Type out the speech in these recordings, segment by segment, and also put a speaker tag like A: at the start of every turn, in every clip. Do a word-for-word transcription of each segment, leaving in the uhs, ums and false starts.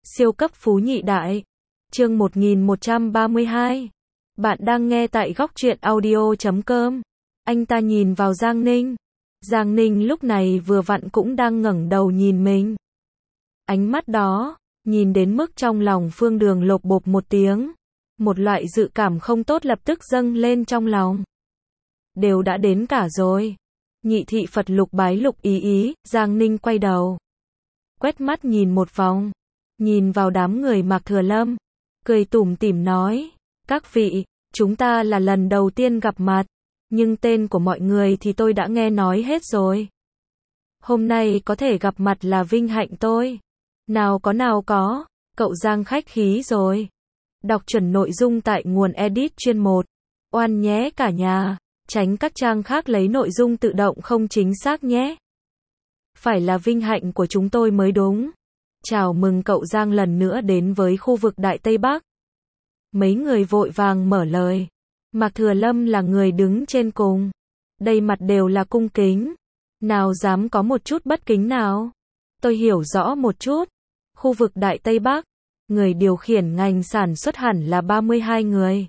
A: Siêu cấp phú nhị đại. Chương một nghìn một trăm ba mươi hai. Bạn đang nghe tại góc truyện audio chấm com. Anh ta nhìn vào Giang Ninh. Giang Ninh lúc này vừa vặn cũng đang ngẩng đầu nhìn mình. Ánh mắt đó, nhìn đến mức trong lòng Phương Đường lộp bộp một tiếng. Một loại dự cảm không tốt lập tức dâng lên trong lòng. Đều đã đến cả rồi. Nhị thị Phật lục bái lục ý ý, Giang Ninh quay đầu. Quét mắt nhìn một vòng. Nhìn vào đám người Mạc Thừa Lâm. Cười tủm tỉm nói. Các vị, chúng ta là lần đầu tiên gặp mặt. Nhưng tên của mọi người thì tôi đã nghe nói hết rồi. Hôm nay có thể gặp mặt là vinh hạnh tôi. Nào có nào có, cậu Giang khách khí rồi. Đọc chuẩn nội dung tại nguồn edit chuyên một. Oan nhé cả nhà. Tránh các trang khác lấy nội dung tự động không chính xác nhé. Phải là vinh hạnh của chúng tôi mới đúng. Chào mừng cậu Giang lần nữa đến với khu vực Đại Tây Bắc. Mấy người vội vàng mở lời. Mạc Thừa Lâm là người đứng trên cùng. Đầy mặt đều là cung kính. Nào dám có một chút bất kính nào. Tôi hiểu rõ một chút. Khu vực Đại Tây Bắc. Người điều khiển ngành sản xuất hẳn là ba mươi hai người.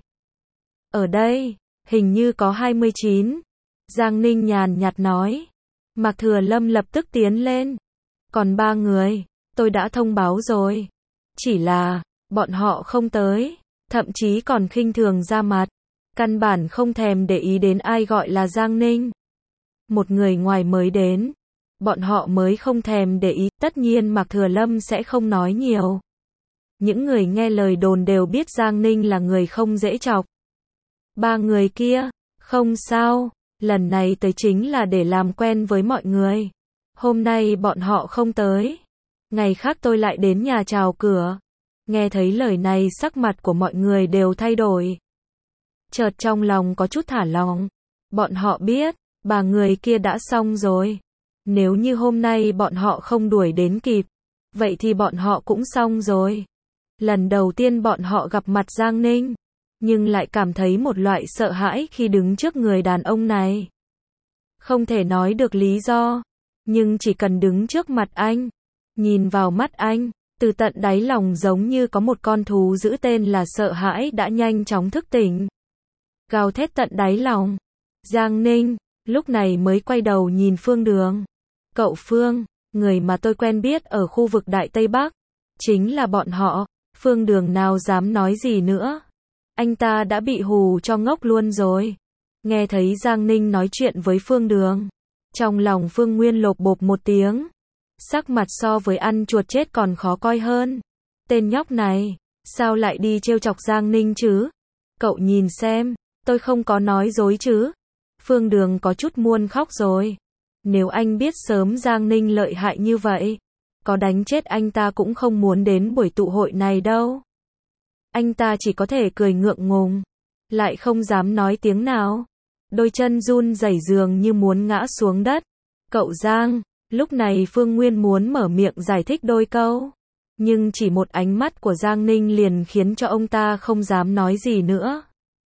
A: Ở đây, hình như có hai mươi chín. Giang Ninh nhàn nhạt nói. Mạc Thừa Lâm lập tức tiến lên. Còn ba người, tôi đã thông báo rồi. Chỉ là, bọn họ không tới. Thậm chí còn khinh thường ra mặt. Căn bản không thèm để ý đến ai gọi là Giang Ninh. Một người ngoài mới đến. Bọn họ mới không thèm để ý. Tất nhiên Mạc Thừa Lâm sẽ không nói nhiều. Những người nghe lời đồn đều biết Giang Ninh là người không dễ chọc. Ba người kia, không sao. Lần này tới chính là để làm quen với mọi người. Hôm nay bọn họ không tới. Ngày khác tôi lại đến nhà chào cửa. Nghe thấy lời này sắc mặt của mọi người đều thay đổi. Chợt trong lòng có chút thả lỏng. Bọn họ biết, ba người kia đã xong rồi. Nếu như hôm nay bọn họ không đuổi đến kịp, vậy thì bọn họ cũng xong rồi. Lần đầu tiên bọn họ gặp mặt Giang Ninh, nhưng lại cảm thấy một loại sợ hãi khi đứng trước người đàn ông này. Không thể nói được lý do, nhưng chỉ cần đứng trước mặt anh, nhìn vào mắt anh, từ tận đáy lòng giống như có một con thú dữ tên là sợ hãi đã nhanh chóng thức tỉnh. Gào thét tận đáy lòng. Giang Ninh, lúc này mới quay đầu nhìn Phương Đường. Cậu Phương, người mà tôi quen biết ở khu vực Đại Tây Bắc, chính là bọn họ. Phương Đường nào dám nói gì nữa. Anh ta đã bị hù cho ngốc luôn rồi. Nghe thấy Giang Ninh nói chuyện với Phương Đường. Trong lòng Phương Nguyên lộp bộp một tiếng. Sắc mặt so với ăn chuột chết còn khó coi hơn. Tên nhóc này, sao lại đi trêu chọc Giang Ninh chứ? Cậu nhìn xem, tôi không có nói dối chứ. Phương Đường có chút muốn khóc rồi. Nếu anh biết sớm Giang Ninh lợi hại như vậy, có đánh chết anh ta cũng không muốn đến buổi tụ hội này đâu. Anh ta chỉ có thể cười ngượng ngùng, lại không dám nói tiếng nào. Đôi chân run rẩy dường như muốn ngã xuống đất. Cậu Giang, lúc này Phương Nguyên muốn mở miệng giải thích đôi câu. Nhưng chỉ một ánh mắt của Giang Ninh liền khiến cho ông ta không dám nói gì nữa.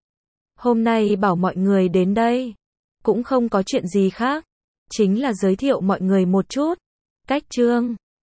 A: Hôm nay bảo mọi người đến đây, cũng không có chuyện gì khác. Chính là giới thiệu mọi người một chút. Cách Trương,